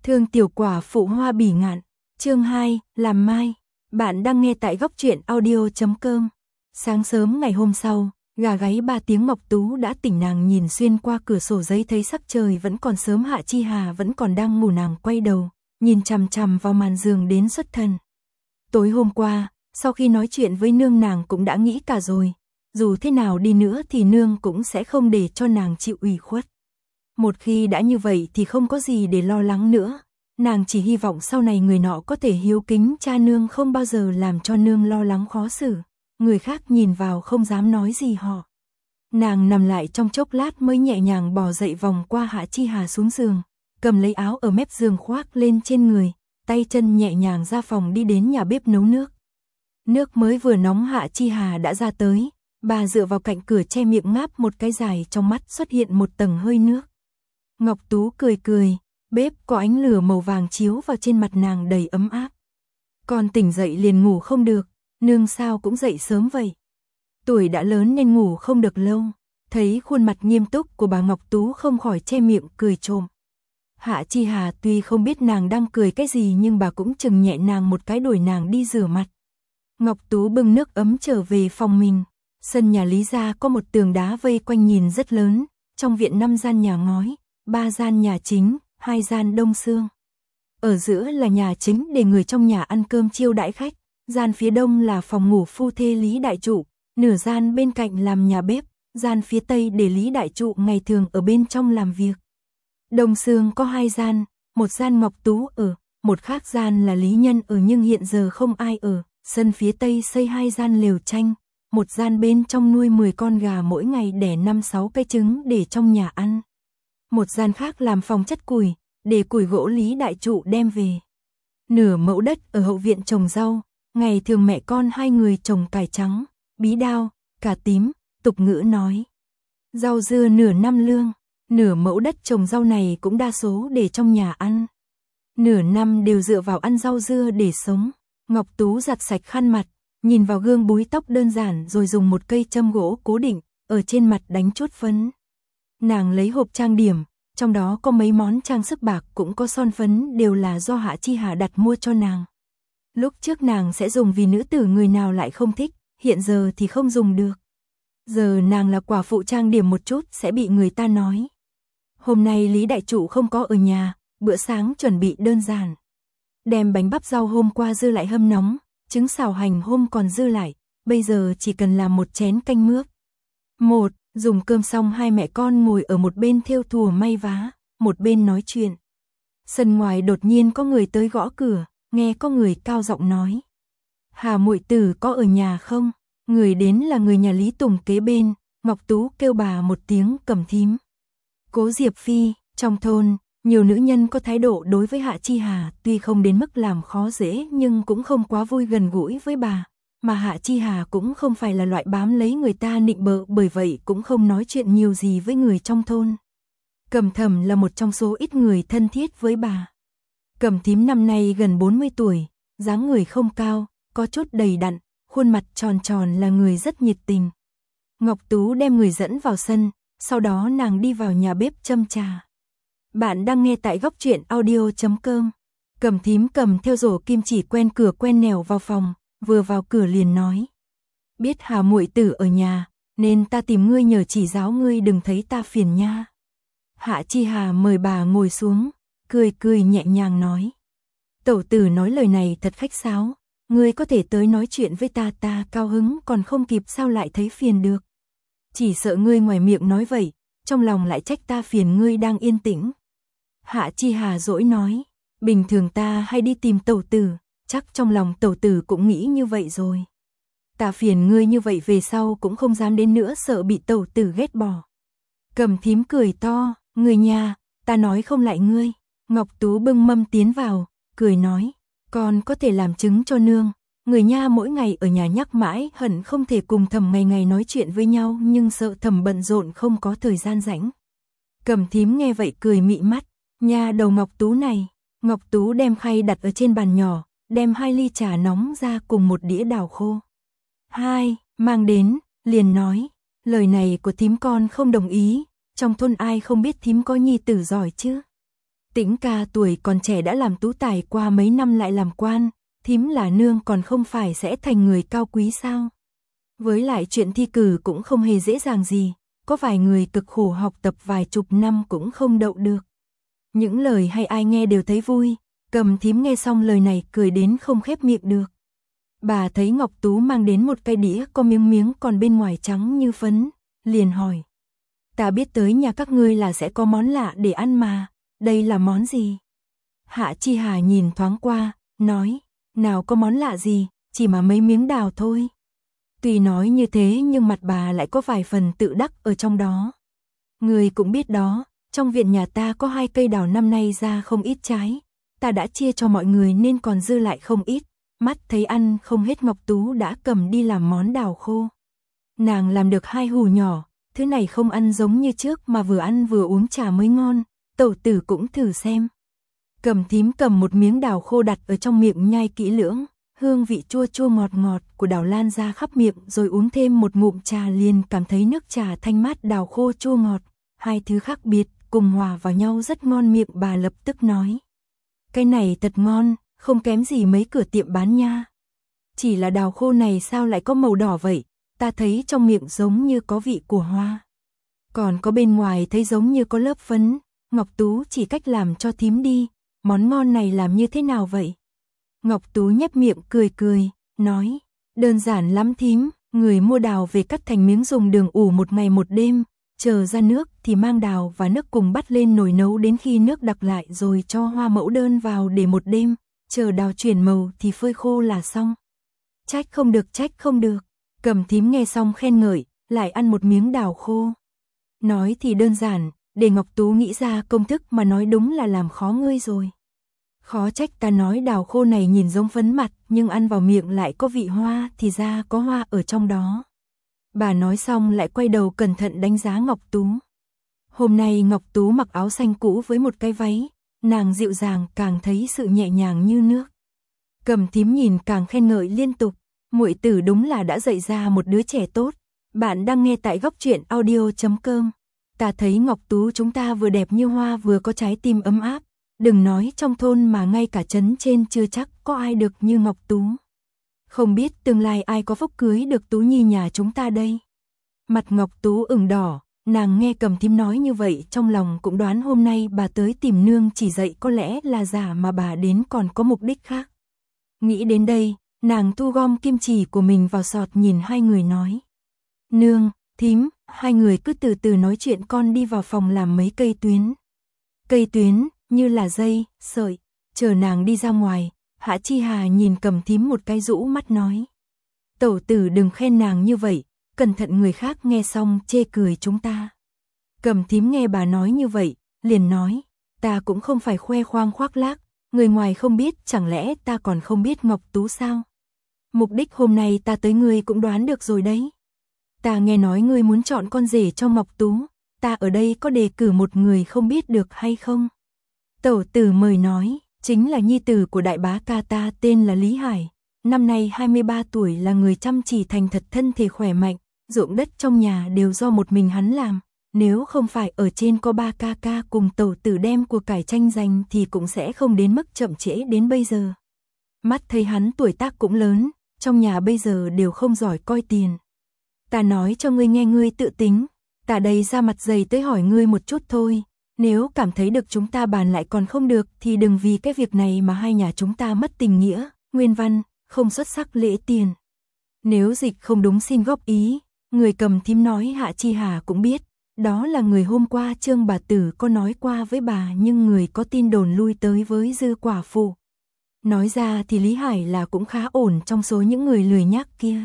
Thương tiểu quả phụ Hoa Bỉ Ngạn, chương 2, làm mai. Bạn đang nghe tại góc truyện audio.com. Sáng sớm ngày hôm sau, gà gáy 3 tiếng Ngọc Tú đã tỉnh. Nàng nhìn xuyên qua cửa sổ giấy thấy sắc trời vẫn còn sớm. Hạ Chi Hà vẫn còn đang ngủ. Nàng quay đầu, nhìn chằm chằm vào màn giường đến xuất thần. Tối hôm qua, sau khi nói chuyện với nương nàng cũng đã nghĩ cả rồi. Dù thế nào đi nữa thì nương cũng sẽ không để cho nàng chịu ủy khuất. Một khi đã như vậy thì không có gì để lo lắng nữa. Nàng chỉ hy vọng sau này người nọ có thể hiếu kính cha nương, không bao giờ làm cho nương lo lắng khó xử. Người khác nhìn vào không dám nói gì họ. Nàng nằm lại trong chốc lát mới nhẹ nhàng bò dậy, vòng qua Hạ Chi Hà xuống giường, cầm lấy áo ở mép giường khoác lên trên người, tay chân nhẹ nhàng ra phòng đi đến nhà bếp nấu nước. Nước mới vừa nóng Hạ Chi Hà đã ra tới. Bà dựa vào cạnh cửa che miệng ngáp một cái dài, trong mắt xuất hiện một tầng hơi nước. Ngọc Tú cười cười, bếp có ánh lửa màu vàng chiếu vào trên mặt nàng đầy ấm áp. Con tỉnh dậy liền ngủ không được, nương sao cũng dậy sớm vậy? Tuổi đã lớn nên ngủ không được lâu. Thấy khuôn mặt nghiêm túc của bà, Ngọc Tú không khỏi che miệng cười trộm. Hạ Chi Hà tuy không biết nàng đang cười cái gì nhưng bà cũng chừng nhẹ nàng một cái, đuổi nàng đi rửa mặt. Ngọc Tú bưng nước ấm trở về phòng mình. Sân nhà Lý gia có một tường đá vây quanh nhìn rất lớn, trong viện 5 gian nhà ngói, 3 gian nhà chính, 2 gian đông xương. Ở giữa là nhà chính để người trong nhà ăn cơm chiêu đãi khách, gian phía đông là phòng ngủ phu thê Lý Đại Trụ, nửa gian bên cạnh làm nhà bếp, gian phía tây để Lý Đại Trụ ngày thường ở bên trong làm việc. Đông xương có 2 gian, một gian Ngọc Tú ở, một khác gian là Lý Nhân ở nhưng hiện giờ không ai ở. Sân phía tây xây 2 gian lều tranh, một gian bên trong nuôi 10 con gà mỗi ngày đẻ 5-6 cái trứng để trong nhà ăn. Một gian khác làm phòng chất củi, để củi gỗ Lý Đại Trụ đem về. Nửa mẫu đất ở hậu viện trồng rau, ngày thường mẹ con 2 người trồng cải trắng, bí đao, cà tím, tục ngữ nói. Rau dưa nửa năm lương, nửa mẫu đất trồng rau này cũng đa số để trong nhà ăn. Nửa năm đều dựa vào ăn rau dưa để sống. Ngọc Tú giặt sạch khăn mặt, nhìn vào gương búi tóc đơn giản rồi dùng một cây châm gỗ cố định, ở trên mặt đánh chốt phấn. Nàng lấy hộp trang điểm, trong đó có mấy món trang sức bạc cũng có son phấn, đều là do Hạ Chi Hà đặt mua cho nàng. Lúc trước nàng sẽ dùng vì nữ tử người nào lại không thích, hiện giờ thì không dùng được. Giờ nàng là quả phụ trang điểm một chút sẽ bị người ta nói. Hôm nay Lý Đại Trụ không có ở nhà, bữa sáng chuẩn bị đơn giản. Đem bánh bắp rau hôm qua dư lại hâm nóng, trứng xào hành hôm còn dư lại, bây giờ chỉ cần làm một chén canh mướp. Dùng cơm xong 2 mẹ con ngồi ở một bên thêu thùa may vá, một bên nói chuyện. Sân ngoài đột nhiên có người tới gõ cửa, nghe có người cao giọng nói. Hà muội tử có ở nhà không? Người đến là người nhà Lý Tùng kế bên. Ngọc Tú kêu bà một tiếng Cẩm thím. Cố Diệp Phi, trong thôn, nhiều nữ nhân có thái độ đối với Hạ Chi Hà, tuy không đến mức làm khó dễ nhưng cũng không quá vui gần gũi với bà. Mà Hạ Chi Hà cũng không phải là loại bám lấy người ta nịnh bợ, bởi vậy cũng không nói chuyện nhiều gì với người trong thôn. Cẩm Thẩm là một trong số ít người thân thiết với bà. Cẩm thím năm nay gần 40 tuổi, dáng người không cao, có chút đầy đặn, khuôn mặt tròn tròn, là người rất nhiệt tình. Ngọc Tú đem người dẫn vào sân, sau đó nàng đi vào nhà bếp châm trà. Bạn đang nghe tại góc truyện audio.com. Cẩm thím cầm theo rổ kim chỉ quen cửa quen nẻo vào phòng, vừa vào cửa liền nói. Biết Hà muội tử ở nhà, nên ta tìm ngươi nhờ chỉ giáo ngươi, đừng thấy ta phiền nha. Hạ Chi Hà mời bà ngồi xuống, cười cười nhẹ nhàng nói. Tẩu tử nói lời này thật khách sáo, ngươi có thể tới nói chuyện với ta, ta cao hứng còn không kịp sao lại thấy phiền được. Chỉ sợ ngươi ngoài miệng nói vậy, trong lòng lại trách ta phiền ngươi đang yên tĩnh. Hạ Chi Hà dỗi nói, bình thường ta hay đi tìm tẩu tử, chắc trong lòng tẩu tử cũng nghĩ như vậy rồi. Ta phiền ngươi như vậy về sau cũng không dám đến nữa, sợ bị tẩu tử ghét bỏ. Cẩm thím cười to, người nhà, ta nói không lại ngươi. Ngọc Tú bưng mâm tiến vào, cười nói, con có thể làm chứng cho nương. Người nha mỗi ngày ở nhà nhắc mãi hận không thể cùng Thẩm ngày ngày nói chuyện với nhau, nhưng sợ Thẩm bận rộn không có thời gian rảnh. Cẩm thím nghe vậy cười mị mắt, nha đầu Ngọc Tú này. Ngọc Tú đem khay đặt ở trên bàn nhỏ, đem 2 ly trà nóng ra cùng một đĩa đào khô. Mang đến, liền nói, lời này của thím con không đồng ý, trong thôn ai không biết thím có nhi tử giỏi chứ. Tĩnh ca tuổi còn trẻ đã làm tú tài, qua mấy năm lại làm quan, thím là nương còn không phải sẽ thành người cao quý sao? Với lại chuyện thi cử cũng không hề dễ dàng gì, có vài người cực khổ học tập vài chục năm cũng không đậu được. Những lời hay ai nghe đều thấy vui, Cầm thím nghe xong lời này cười đến không khép miệng được. Bà thấy Ngọc Tú mang đến một cái đĩa có miếng miếng còn bên ngoài trắng như phấn, liền hỏi. Ta biết tới nhà các ngươi là sẽ có món lạ để ăn mà, đây là món gì? Hạ Chi Hà nhìn thoáng qua, nói, nào có món lạ gì, chỉ mà mấy miếng đào thôi. Tuy nói như thế nhưng mặt bà lại có vài phần tự đắc ở trong đó. Người cũng biết đó, trong viện nhà ta có 2 cây đào năm nay ra không ít trái, ta đã chia cho mọi người nên còn dư lại không ít, mắt thấy ăn không hết Ngọc Tú đã cầm đi làm món đào khô. Nàng làm được 2 hủ nhỏ, thứ này không ăn giống như trước mà vừa ăn vừa uống trà mới ngon, tẩu tử cũng thử xem. Cầm thím cầm một miếng đào khô đặt ở trong miệng nhai kỹ lưỡng, hương vị chua chua ngọt ngọt của đào lan ra khắp miệng, rồi uống thêm một ngụm trà liền cảm thấy nước trà thanh mát đào khô chua ngọt, 2 thứ khác biệt cùng hòa vào nhau rất ngon miệng. Bà lập tức nói, cái này thật ngon, không kém gì mấy cửa tiệm bán nha. Chỉ là đào khô này sao lại có màu đỏ vậy, ta thấy trong miệng giống như có vị của hoa, còn có bên ngoài thấy giống như có lớp phấn. Ngọc Tú chỉ cách làm cho thím đi, món ngon này làm như thế nào vậy? Ngọc Tú nhếch miệng cười cười, nói, đơn giản lắm thím, người mua đào về cắt thành miếng dùng đường ủ 1 ngày 1 đêm, chờ ra nước thì mang đào và nước cùng bắt lên nồi nấu đến khi nước đặc lại rồi cho hoa mẫu đơn vào để 1 đêm, chờ đào chuyển màu thì phơi khô là xong. Trách không được, Cầm thím nghe xong khen ngợi, lại ăn một miếng đào khô. Nói thì đơn giản, để Ngọc Tú nghĩ ra công thức mà nói đúng là làm khó ngươi rồi. Khó trách ta nói đào khô này nhìn giống phấn mặt, nhưng ăn vào miệng lại có vị hoa, thì ra có hoa ở trong đó. Bà nói xong lại quay đầu cẩn thận đánh giá Ngọc Tú. Hôm nay Ngọc Tú mặc áo xanh cũ với một cái váy, nàng dịu dàng càng thấy sự nhẹ nhàng như nước. Cầm thím nhìn càng khen ngợi liên tục, muội tử đúng là đã dạy ra một đứa trẻ tốt. Bạn đang nghe tại Góc Truyện Audio.com. Ta thấy Ngọc Tú chúng ta vừa đẹp như hoa vừa có trái tim ấm áp. Đừng nói trong thôn mà ngay cả trấn trên chưa chắc có ai được như Ngọc Tú. Không biết tương lai ai có phúc cưới được Tú Nhi nhà chúng ta đây. Mặt Ngọc Tú ửng đỏ, nàng nghe Cầm thím nói như vậy trong lòng cũng đoán hôm nay bà tới tìm nương chỉ dạy có lẽ là giả mà bà đến còn có mục đích khác. Nghĩ đến đây, nàng thu gom kim chỉ của mình vào sọt nhìn 2 người nói. Nương, thím, 2 người cứ từ từ nói chuyện, con đi vào phòng làm mấy cây tuyến. Cây tuyến, như là dây, sợi, chờ nàng đi ra ngoài, Hạ Chi Hà nhìn Cầm thím một cái rũ mắt nói. Tẩu tử đừng khen nàng như vậy, cẩn thận người khác nghe xong chê cười chúng ta. Cầm thím nghe bà nói như vậy, liền nói, ta cũng không phải khoe khoang khoác lác, người ngoài không biết chẳng lẽ ta còn không biết Ngọc Tú sao? Mục đích hôm nay ta tới ngươi cũng đoán được rồi đấy. Ta nghe nói ngươi muốn chọn con rể cho Ngọc Tú, ta ở đây có đề cử một người không biết được hay không? Tẩu tử mời nói, chính là nhi tử của đại bá ca ta tên là Lý Hải, năm nay 23 tuổi, là người chăm chỉ thành thật, thân thể khỏe mạnh, ruộng đất trong nhà đều do một mình hắn làm, nếu không phải ở trên có 3 ca ca cùng tẩu tử đem của cải tranh giành thì cũng sẽ không đến mức chậm trễ đến bây giờ. Mắt thấy hắn tuổi tác cũng lớn, trong nhà bây giờ đều không giỏi coi tiền. Ta nói cho ngươi nghe, ngươi tự tính, ta đây ra mặt dày tới hỏi ngươi một chút thôi, nếu cảm thấy được chúng ta bàn lại còn không được thì đừng vì cái việc này mà hai nhà chúng ta mất tình nghĩa, nguyên văn, không xuất sắc lễ tiền. Nếu dịch không đúng xin góp ý. Người Cầm thím nói Hạ Chi Hà cũng biết, đó là người hôm qua Trương bà tử có nói qua với bà, nhưng người có tin đồn lui tới với Dư quả phụ. Nói ra thì Lý Hải là cũng khá ổn trong số những người lười nhác kia.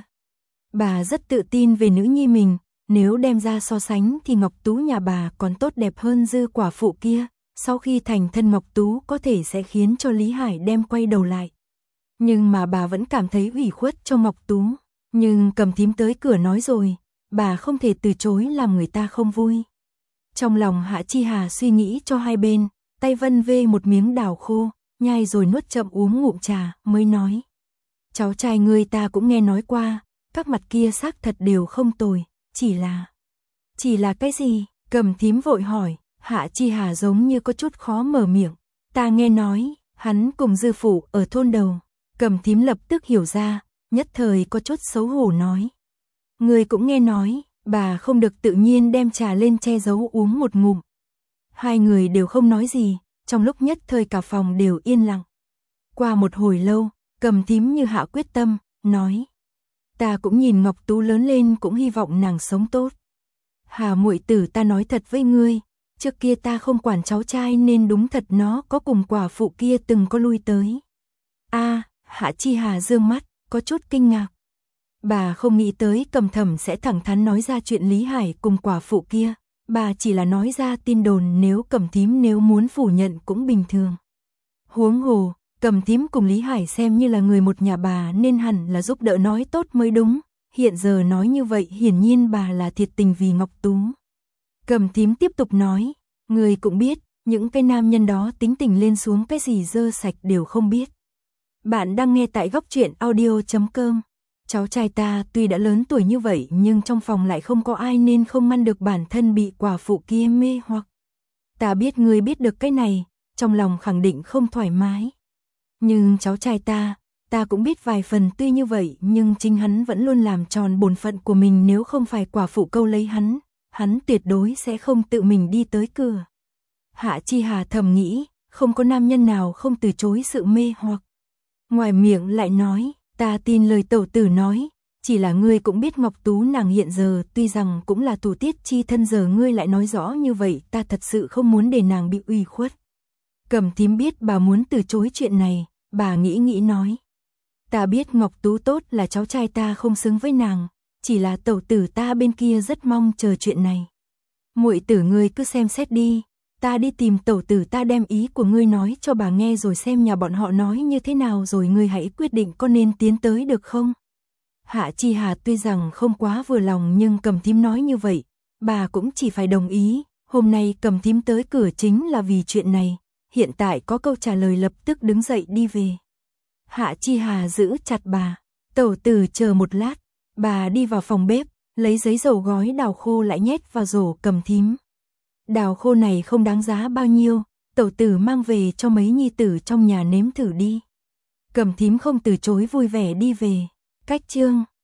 Bà rất tự tin về nữ nhi mình, nếu đem ra so sánh thì Ngọc Tú nhà bà còn tốt đẹp hơn Dư quả phụ kia, sau khi thành thân Ngọc Tú có thể sẽ khiến cho Lý Hải đem quay đầu lại. Nhưng mà bà vẫn cảm thấy ủy khuất cho Ngọc Tú, nhưng Cầm thím tới cửa nói rồi, bà không thể từ chối làm người ta không vui. Trong lòng Hạ Chi Hà suy nghĩ cho hai bên, tay vân vê một miếng đào khô, nhai rồi nuốt chậm uống ngụm trà, mới nói. Cháu trai ngươi ta cũng nghe nói qua, các mặt kia xác thật đều không tồi, chỉ là cái gì? Cầm thím vội hỏi, Hạ Chi Hà giống như có chút khó mở miệng. Ta nghe nói, hắn cùng dư phụ ở thôn đầu. Cầm Thím lập tức hiểu ra, nhất thời có chút xấu hổ nói. Người cũng nghe nói, bà không được tự nhiên đem trà lên che giấu uống một ngụm. Hai người đều không nói gì, trong lúc nhất thời cả phòng đều yên lặng. Qua một hồi lâu, Cầm Thím như hạ quyết tâm, nói. Ta cũng nhìn Ngọc Tú lớn lên cũng hy vọng nàng sống tốt. Hà muội tử, ta nói thật với ngươi, trước kia ta không quản cháu trai nên đúng thật nó có cùng quả phụ kia từng có lui tới. Hạ Chi Hà dương mắt, có chút kinh ngạc. Bà không nghĩ tới Cầm Thẩm sẽ thẳng thắn nói ra chuyện Lý Hải cùng quả phụ kia. Bà chỉ là nói ra tin đồn, nếu Cầm Thím nếu muốn phủ nhận cũng bình thường. Huống hồ, Cầm Thím cùng Lý Hải xem như là người một nhà bà nên hẳn là giúp đỡ nói tốt mới đúng. Hiện giờ nói như vậy hiển nhiên bà là thiệt tình vì Ngọc Tú. Cầm Thím tiếp tục nói, người cũng biết, những cái nam nhân đó tính tình lên xuống cái gì dơ sạch đều không biết. Bạn đang nghe tại Góc Truyện Audio.com. Cháu trai ta tuy đã lớn tuổi như vậy nhưng trong phòng lại không có ai nên không ngăn được bản thân bị quả phụ kia mê hoặc. Ta biết ngươi biết được cái này, trong lòng khẳng định không thoải mái. Nhưng cháu trai ta cũng biết vài phần, tuy như vậy nhưng chính hắn vẫn luôn làm tròn bổn phận của mình, nếu không phải quả phụ câu lấy hắn tuyệt đối sẽ không tự mình đi tới cửa. Hạ Chi Hà thầm nghĩ, không có nam nhân nào không từ chối sự mê hoặc. Ngoài miệng lại nói, ta tin lời tẩu tử nói, chỉ là ngươi cũng biết Ngọc Tú nàng hiện giờ tuy rằng cũng là thủ tiết chi thân, giờ ngươi lại nói rõ như vậy, ta thật sự không muốn để nàng bị ủy khuất. Cầm Thím biết bà muốn từ chối chuyện này, bà nghĩ nói. Ta biết Ngọc Tú tốt là cháu trai ta không xứng với nàng, chỉ là tẩu tử ta bên kia rất mong chờ chuyện này. Muội tử ngươi cứ xem xét đi, ta đi tìm tẩu tử ta đem ý của ngươi nói cho bà nghe rồi xem nhà bọn họ nói như thế nào rồi ngươi hãy quyết định có nên tiến tới được không. Hạ Chi Hà tuy rằng không quá vừa lòng nhưng Cầm Thím nói như vậy, bà cũng chỉ phải đồng ý. Hôm nay Cầm Thím tới cửa chính là vì chuyện này, hiện tại có câu trả lời lập tức đứng dậy đi về. Hạ Chi Hà giữ chặt bà, tẩu tử chờ một lát, bà đi vào phòng bếp, lấy giấy dầu gói đào khô lại nhét vào rổ Cầm Thím. Đào khô này không đáng giá bao nhiêu, tẩu tử mang về cho mấy nhi tử trong nhà nếm thử đi. Cầm Thím không từ chối, vui vẻ đi về. Cách chương